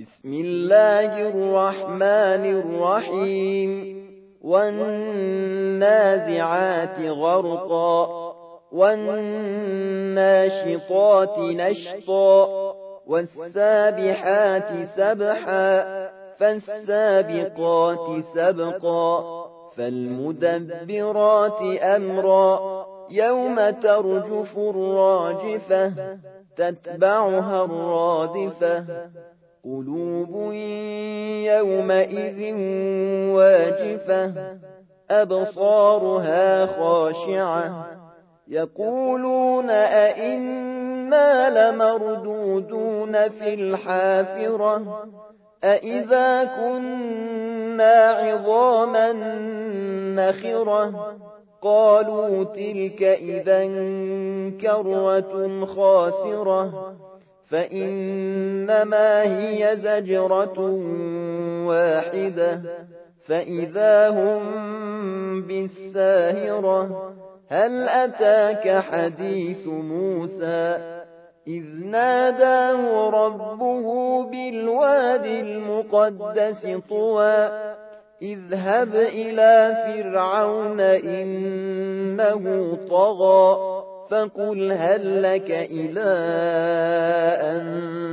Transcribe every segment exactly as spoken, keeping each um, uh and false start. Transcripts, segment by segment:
بسم الله الرحمن الرحيم والنازعات غرقا والناشطات نشطا والسابحات سبحا فالسابقات سبقا فالمدبرات أمرا يوم ترجف الراجفة تتبعها الرادفة قلوب يومئذ واجفة أبصارها خاشعة يقولون أئنا لمردودون في الحافرة أئذا كنا عظاما نخرة قالوا تلك إذا كرة خاسرة فإنما هي زجرة واحدة فإذا هم بالساهرة هل أتاك حديث موسى إذ ناداه ربه بالواد المقدس طوى اذهب إلى فرعون إنه طغى فقل هل لك إلى أن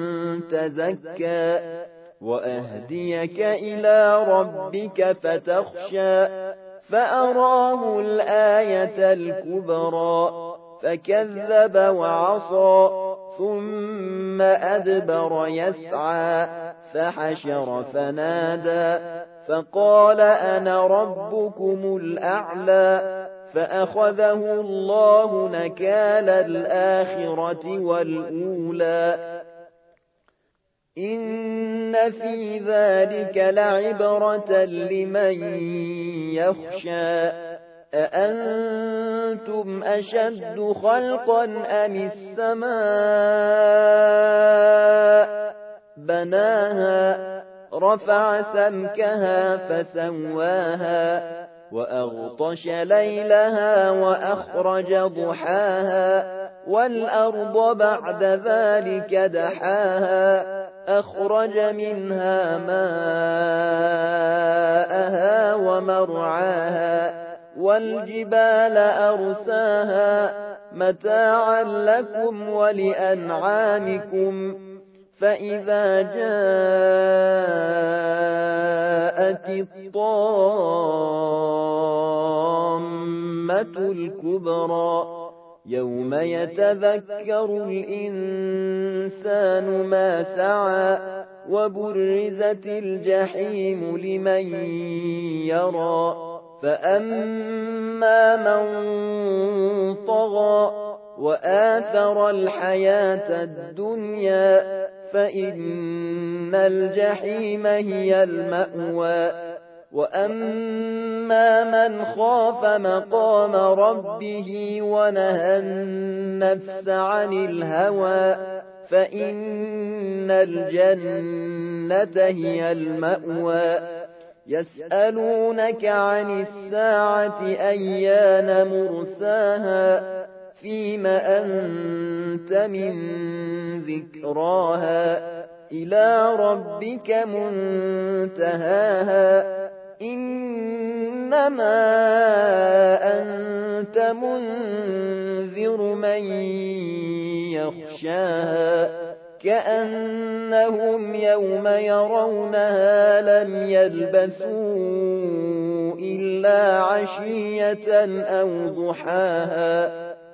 تزكى وأهديك إلى ربك فتخشى فأراه الآية الكبرى فكذب وعصى ثم أدبر يسعى فحشر فنادى فقال أنا ربكم الأعلى فأخذه الله نكال الآخرة والأولى إن في ذلك لعبرة لمن يخشى أأنتم أشد خلقا أم السماء بناها رفع سمكها فسواها وأغطش ليلها وأخرج ضحاها والأرض بعد ذلك دحاها أخرج منها ماءها ومرعاها والجبال أرساها متاعا لكم ولأنعامكم فإذا جاءت الطامة الكبرى يوم يتذكر الإنسان ما سعى وبرزت الجحيم لمن يرى فأما من طغى وآثر الحياة الدنيا فإن الجحيم هي المأوى وأما من خاف مقام ربه ونهى النفس عن الهوى فإن الجنة هي المأوى يسألونك عن الساعة أيان مرساها فيم أنت من ذكراها إلى ربك منتهاها إنما أنت منذر من يخشاها كأنهم يوم يرونها لم يلبثوا إلا عشية أو ضحاها